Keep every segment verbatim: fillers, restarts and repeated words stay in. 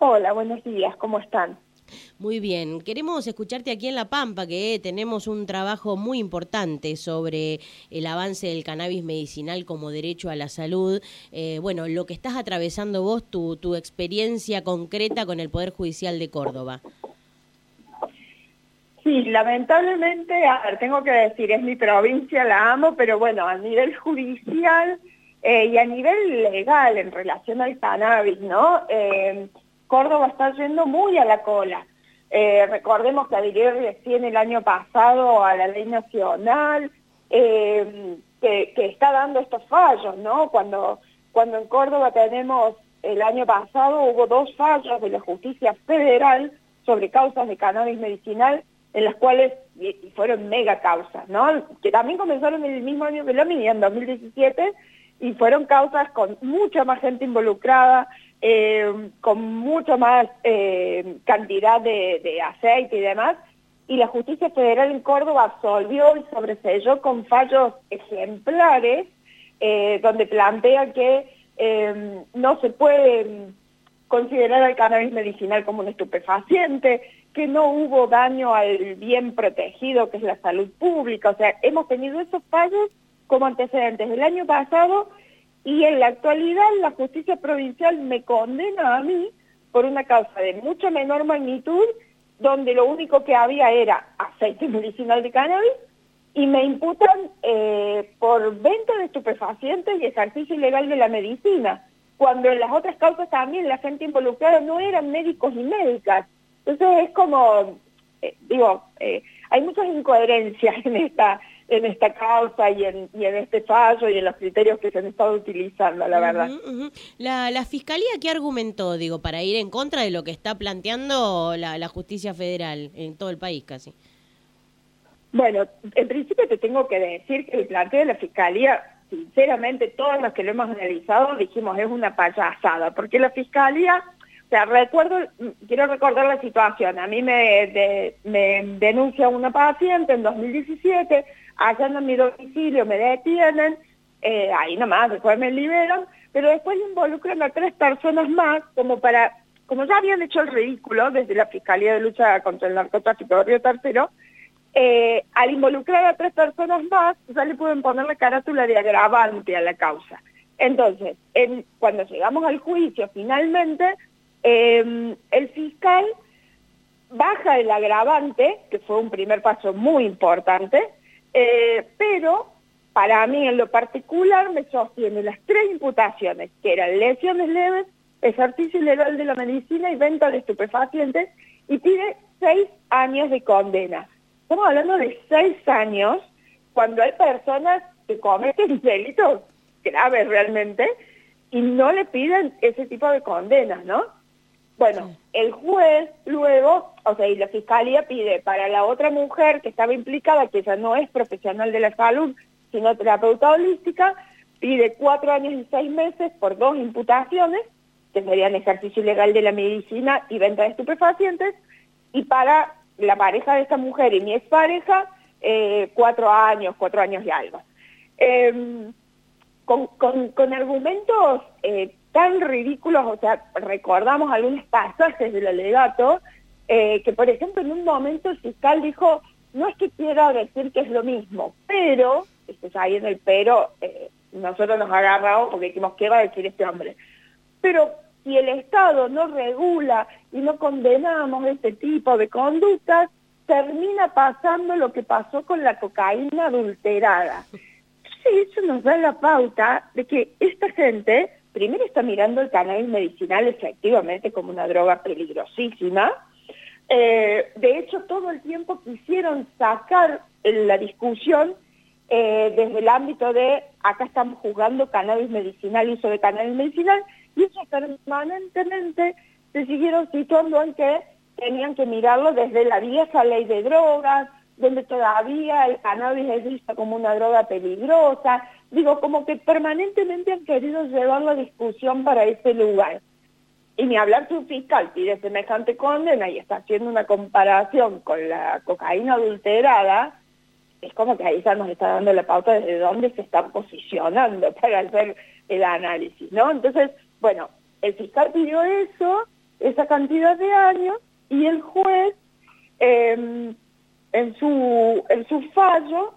Hola, buenos días, ¿cómo están? Muy bien, queremos escucharte aquí en La Pampa, que tenemos un trabajo muy importante sobre el avance del cannabis medicinal como derecho a la salud. Eh, bueno, lo que estás atravesando vos, tu, tu experiencia concreta con el Poder Judicial de Córdoba. Sí, lamentablemente, a ver, tengo que decir, es mi provincia, la amo, pero bueno, a nivel judicial eh, y a nivel legal en relación al cannabis, ¿no? Eh, Córdoba está yendo muy a la cola. Eh, recordemos que adhirió recién el año pasado a la ley nacional, eh, que, que está dando estos fallos, ¿no? Cuando, cuando en Córdoba tenemos, el año pasado hubo dos fallos de la justicia federal sobre causas de cannabis medicinal, en las cuales y fueron mega causas, ¿no? Que también comenzaron en el mismo año que la mía, en dos mil diecisiete, y fueron causas con mucha más gente involucrada, eh, con mucha más eh, cantidad de, de aceite y demás, y la justicia federal en Córdoba absolvió y sobreselló con fallos ejemplares, eh, donde plantea que eh, no se puede considerar al cannabis medicinal como un estupefaciente, que no hubo daño al bien protegido, que es la salud pública. O sea, hemos tenido esos fallos como antecedentes del año pasado, y en la actualidad la justicia provincial me condena a mí por una causa de mucha menor magnitud, donde lo único que había era aceite medicinal de cannabis, y me imputan eh, por venta de estupefacientes y ejercicio ilegal de la medicina, cuando en las otras causas también la gente involucrada no eran médicos y médicas. Entonces es como, eh, digo, eh, hay muchas incoherencias en esta en esta causa y en, y en este fallo y en los criterios que se han estado utilizando, la verdad. Uh-huh, uh-huh. La, la Fiscalía, ¿qué argumentó, digo, para ir en contra de lo que está planteando la, la justicia federal en todo el país casi? Bueno, en principio te tengo que decir que el planteo de la Fiscalía, sinceramente, todos los que lo hemos analizado dijimos es una payasada, porque la Fiscalía, o sea, recuerdo, quiero recordar la situación, a mí me, de, me denuncia una paciente en dos mil diecisiete, allá en mi domicilio me detienen, eh, ahí nomás, después me liberan, pero después involucran a tres personas más como para, como ya habían hecho el ridículo desde la Fiscalía de Lucha contra el Narcotráfico de Río Tercero, Eh, al involucrar a tres personas más, ya le pueden poner la carátula de agravante a la causa. Entonces, en, cuando llegamos al juicio, finalmente, eh, el fiscal baja el agravante, que fue un primer paso muy importante, eh, pero para mí en lo particular me sostiene las tres imputaciones, que eran lesiones leves, ejercicio ilegal de la medicina y venta de estupefacientes, y pide seis años de condena. Estamos hablando de seis años cuando hay personas que cometen delitos graves realmente y no le piden ese tipo de condenas, ¿no? Bueno, sí. El juez luego, o sea, y la fiscalía pide para la otra mujer que estaba implicada, que ella no es profesional de la salud, sino terapeuta holística, pide cuatro años y seis meses por dos imputaciones, que serían ejercicio ilegal de la medicina y venta de estupefacientes, y para la pareja de esta mujer y mi expareja, eh, cuatro años, cuatro años y algo. Eh, con, con, con argumentos eh, tan ridículos, o sea, recordamos algunos pasajes del alegato, eh, que por ejemplo en un momento el fiscal dijo, no es que quiera decir que es lo mismo, pero, este, ahí en el pero, eh, nosotros nos agarramos porque dijimos, ¿qué va a decir este hombre? Pero si el Estado no regula y no condenamos este tipo de conductas, termina pasando lo que pasó con la cocaína adulterada. Sí, eso nos da la pauta de que esta gente, primero está mirando el cannabis medicinal efectivamente como una droga peligrosísima. Eh, de hecho, todo el tiempo quisieron sacar la discusión eh, desde el ámbito de, acá estamos juzgando cannabis medicinal, uso de cannabis medicinal, y ellos permanentemente se siguieron situando en que tenían que mirarlo desde la vieja ley de drogas, donde todavía el cannabis es visto como una droga peligrosa. Digo, como que permanentemente han querido llevar la discusión para ese lugar. Y ni hablar si un fiscal pide semejante condena y está haciendo una comparación con la cocaína adulterada, es como que ahí ya nos está dando la pauta desde dónde se están posicionando para hacer el análisis, ¿no? Entonces, bueno, el fiscal pidió eso, esa cantidad de años y el juez eh, en su en su fallo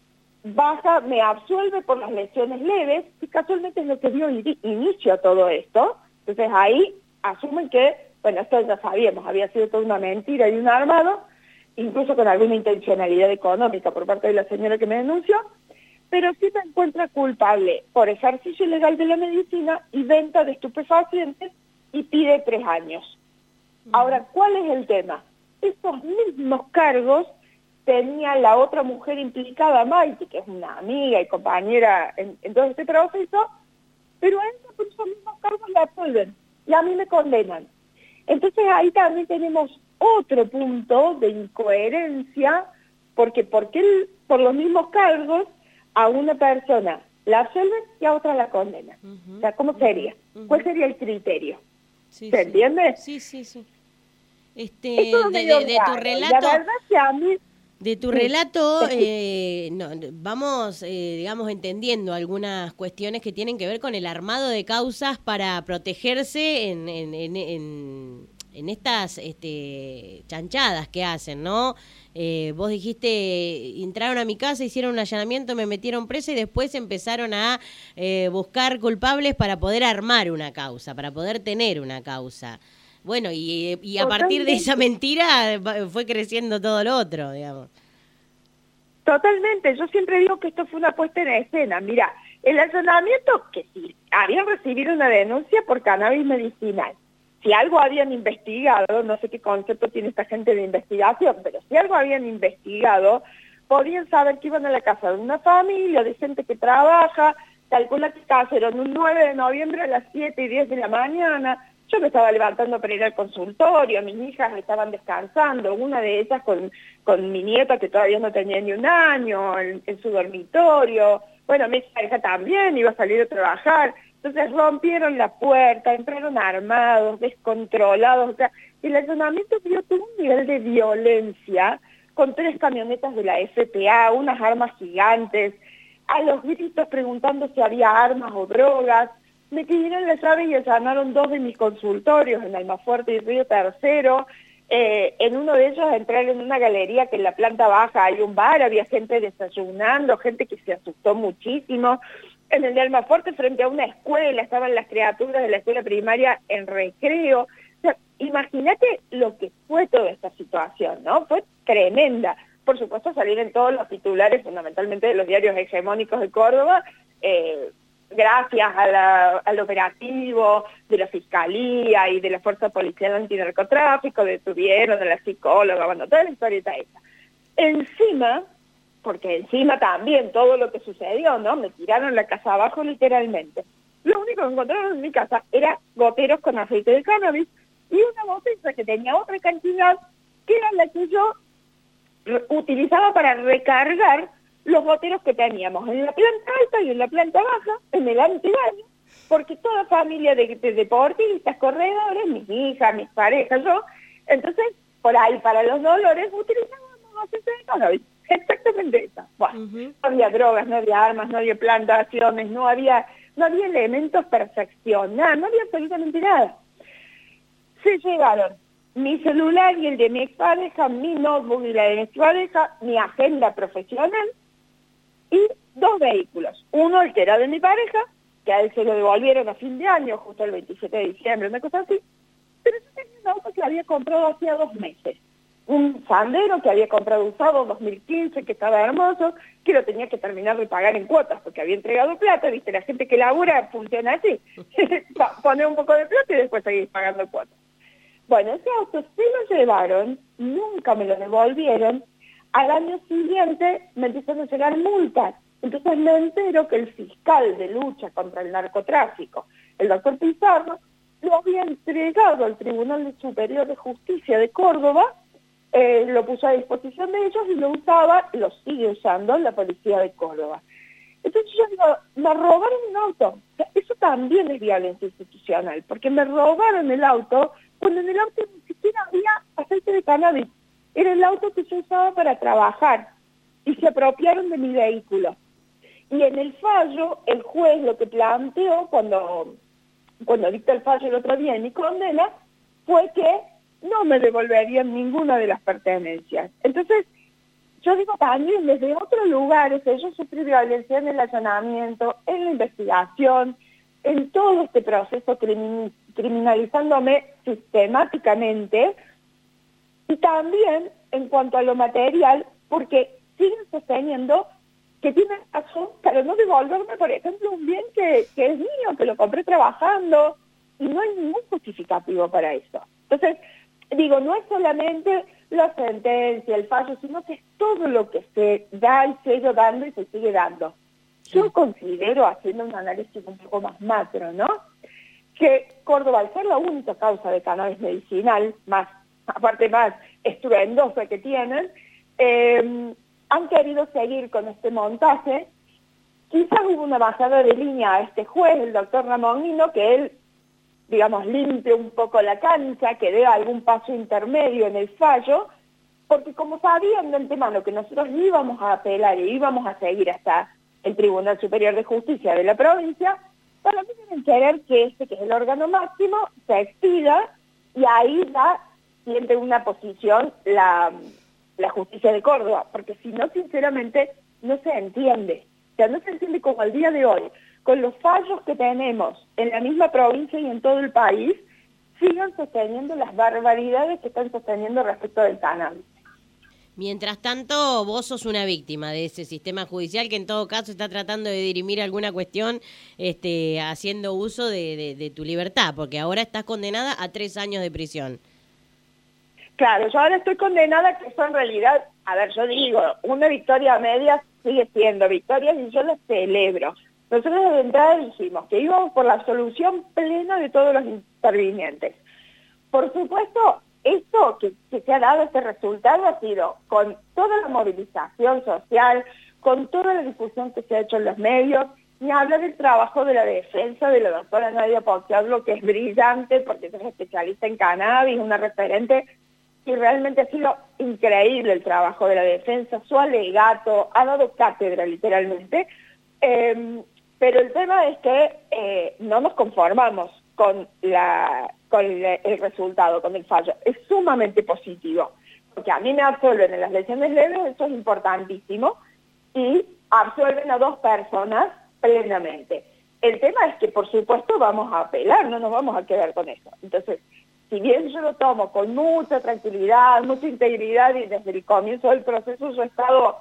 baja, me absuelve por las lesiones leves, y casualmente es lo que dio inicio a todo esto. Entonces ahí asumen que, bueno, esto ya sabíamos, había sido toda una mentira y un armado, incluso con alguna intencionalidad económica por parte de la señora que me denunció, pero sí se encuentra culpable por ejercicio ilegal de la medicina y venta de estupefacientes y pide tres años. Ahora, ¿cuál es el tema? Esos mismos cargos tenía la otra mujer implicada, Maite, que es una amiga y compañera en, en todo este proceso, pero a ella por esos mismos cargos la absolven y a mí me condenan. Entonces ahí también tenemos otro punto de incoherencia, porque porque él, por los mismos cargos a una persona la absolven y a otra la condenan. Uh-huh, o sea, ¿cómo sería? Uh-huh. ¿Cuál sería el criterio? Sí, ¿Se sí. entiende? Sí, sí, sí. Este, de, de, de tu relato... La verdad que a mí... De tu relato, eh, no, vamos, eh, digamos, entendiendo algunas cuestiones que tienen que ver con el armado de causas para protegerse en, en, en, en, en estas este, chanchadas que hacen, ¿no? Eh, vos dijiste, entraron a mi casa, hicieron un allanamiento, me metieron presa y después empezaron a eh, buscar culpables para poder armar una causa, para poder tener una causa. Bueno, y, y a partir de esa mentira fue creciendo todo lo otro, digamos. Totalmente, yo siempre digo que esto fue una puesta en escena. Mira, el allanamiento, que sí, habían recibido una denuncia por cannabis medicinal. Si algo habían investigado, no sé qué concepto tiene esta gente de investigación, pero si algo habían investigado, podían saber que iban a la casa de una familia, de gente que trabaja, calcula que cayeron un nueve de noviembre a las siete y diez de la mañana. Yo me estaba levantando para ir al consultorio, mis hijas estaban descansando, una de ellas con, con mi nieta que todavía no tenía ni un año, en, en su dormitorio. Bueno, mi pareja también iba a salir a trabajar. Entonces rompieron la puerta, entraron armados, descontrolados. O sea, el allanamiento dio todo un nivel de violencia con tres camionetas de la F P A, unas armas gigantes, a los gritos preguntando si había armas o drogas. Me pidieron la llave y allanaron dos de mis consultorios en Almafuerte y Río Tercero. Eh, en uno de ellos entraron en una galería que en la planta baja hay un bar, había gente desayunando, gente que se asustó muchísimo. En el de Almafuerte, frente a una escuela, estaban las criaturas de la escuela primaria en recreo. O sea, imagínate lo que fue toda esta situación, ¿no? Fue tremenda. Por supuesto, salir en todos los titulares, fundamentalmente de los diarios hegemónicos de Córdoba, eh, gracias a la, al operativo de la Fiscalía y de la Fuerza Policial Antinarcotráfico, detuvieron a la psicóloga, bueno, toda la historieta esa. Encima, porque encima también todo lo que sucedió, ¿no? Me tiraron la casa abajo literalmente. Lo único que encontraron en mi casa era goteros con aceite de cannabis y una botella que tenía otra cantidad, que era la que yo utilizaba para recargar los goteros que teníamos en la planta alta y en la planta baja, en el antebaño, porque toda familia de, de deportistas, corredores, mis hijas, mis parejas, yo, entonces, por ahí, para los dolores, utilizábamos aceite de cannabis, exactamente esa. Bueno, uh-huh. No había drogas, no había armas, no había plantaciones, no había, no había elementos para seccionar, no había absolutamente nada. Se llevaron mi celular y el de mi expareja, mi notebook y la de mi expareja, mi agenda profesional, y dos vehículos. Uno, el que era de mi pareja, que a él se lo devolvieron a fin de año, justo el veintisiete de diciembre, una cosa así. Pero yo tenía un auto que había comprado hacía dos meses. Un Sandero que había comprado usado en dos mil quince, que estaba hermoso, que lo tenía que terminar de pagar en cuotas, porque había entregado plata, viste, la gente que labura funciona así. Poner un poco de plata y después seguir pagando cuotas. Bueno, ese auto sí lo llevaron, nunca me lo devolvieron. Al año siguiente me empezaron a llegar multas. Entonces me entero que el fiscal de lucha contra el narcotráfico, el doctor Pizarro, lo había entregado al Tribunal Superior de Justicia de Córdoba, eh, lo puso a disposición de ellos y lo usaba, lo sigue usando la policía de Córdoba. Entonces yo digo, me robaron un auto. O sea, eso también es violencia institucional, porque me robaron el auto cuando en el auto ni siquiera había aceite de cannabis. Era el auto que yo usaba para trabajar y se apropiaron de mi vehículo. Y en el fallo, el juez lo que planteó cuando, cuando dicta el fallo el otro día en mi condena, fue que no me devolverían ninguna de las pertenencias. Entonces, yo digo también desde otros lugares, yo sufrí violencia en el allanamiento, en la investigación, en todo este proceso crimin criminalizándome sistemáticamente, y también en cuanto a lo material, porque siguen sosteniendo que tienen razón para no devolverme, por ejemplo, un bien que, que es mío, que lo compré trabajando, y no hay ningún justificativo para eso. Entonces, digo, no es solamente la sentencia, el fallo, sino que es todo lo que se da y sigue dando y se sigue dando. Yo considero, haciendo un análisis un poco más macro, ¿no?, que Córdoba, al ser la única causa de cannabis medicinal, más aparte más estruendosa que tienen, eh, han querido seguir con este montaje. Quizás hubo una bajada de línea a este juez, el doctor Ramonino, que él, digamos, limpie un poco la cancha, que dé algún paso intermedio en el fallo, porque como sabían de antemano que nosotros íbamos a apelar y íbamos a seguir hasta el Tribunal Superior de Justicia de la provincia, para mí tienen que querer que este, que es el órgano máximo, se expida, y ahí ya siente una posición la, la justicia de Córdoba, porque si no, sinceramente, no se entiende. O sea, no se entiende como al día de hoy, con los fallos que tenemos en la misma provincia y en todo el país, sigan sosteniendo las barbaridades que están sosteniendo respecto del cannabis. Mientras tanto, vos sos una víctima de ese sistema judicial que en todo caso está tratando de dirimir alguna cuestión este, haciendo uso de, de, de tu libertad, porque ahora estás condenada a tres años de prisión. Claro, yo ahora estoy condenada, que eso en realidad, a ver, yo digo, una victoria media sigue siendo victoria y yo la celebro. Nosotros de entrada dijimos que íbamos por la absolución plena de todos los intervinientes. Por supuesto, esto que, que se ha dado, este resultado, ha sido con toda la movilización social, con toda la discusión que se ha hecho en los medios, y habla del trabajo de la defensa de la doctora Nadia Pocciadlo, que es brillante porque es especialista en cannabis, una referente, y realmente ha sido increíble el trabajo de la defensa, su alegato, ha dado cátedra literalmente, eh, pero el tema es que eh, no nos conformamos con, la, con el resultado, con el fallo. Es sumamente positivo, porque a mí me absuelven en las lesiones leves, eso es importantísimo, y absuelven a dos personas plenamente. El tema es que, por supuesto, vamos a apelar, no nos vamos a quedar con eso. Entonces, si bien yo lo tomo con mucha tranquilidad, mucha integridad, y desde el comienzo del proceso yo he estado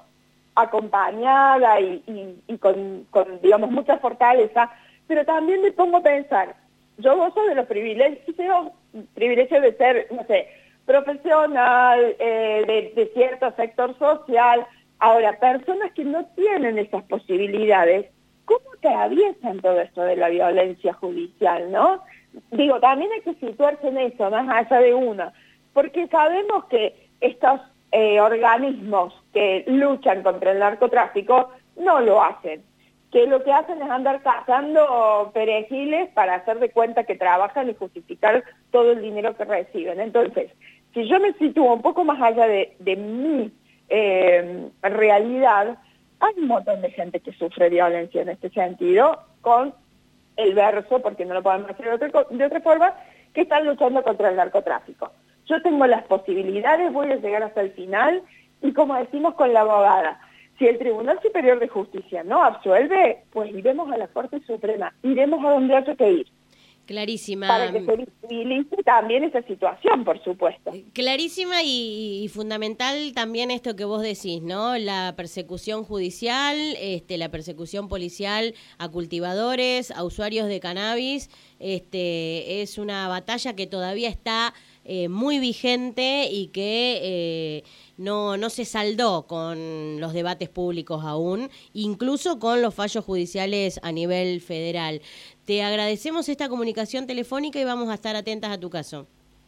acompañada y, y, y con, con, digamos, mucha fortaleza, pero también me pongo a pensar, yo gozo de los privilegios, privilegios de ser, no sé, profesional, eh, de, de cierto sector social. Ahora, personas que no tienen esas posibilidades, ¿cómo atraviesan todo esto de la violencia judicial, no? Digo, también hay que situarse en eso, más allá de uno, porque sabemos que estos eh, organismos que luchan contra el narcotráfico no lo hacen, que lo que hacen es andar cazando perejiles para hacer de cuenta que trabajan y justificar todo el dinero que reciben. Entonces, si yo me sitúo un poco más allá de, de mi eh, realidad, hay un montón de gente que sufre violencia en este sentido, con el verso, porque no lo podemos hacer de otra, de otra forma, que están luchando contra el narcotráfico. Yo tengo las posibilidades, voy a llegar hasta el final, y como decimos con la abogada, si el Tribunal Superior de Justicia no absuelve, pues iremos a la Corte Suprema, iremos a donde haya que ir. Clarísima. Para que se visibilice también esa situación, por supuesto. Clarísima y, y fundamental también esto que vos decís, ¿no? La persecución judicial, este, la persecución policial a cultivadores, a usuarios de cannabis, este, es una batalla que todavía está eh, muy vigente y que eh, no, no se saldó con los debates públicos aún, incluso con los fallos judiciales a nivel federal. Te agradecemos esta comunicación telefónica y vamos a estar atentas a tu caso.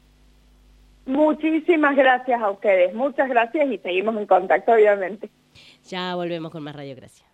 Muchísimas gracias a ustedes, muchas gracias y seguimos en contacto, obviamente. Ya volvemos con más Radiocracia.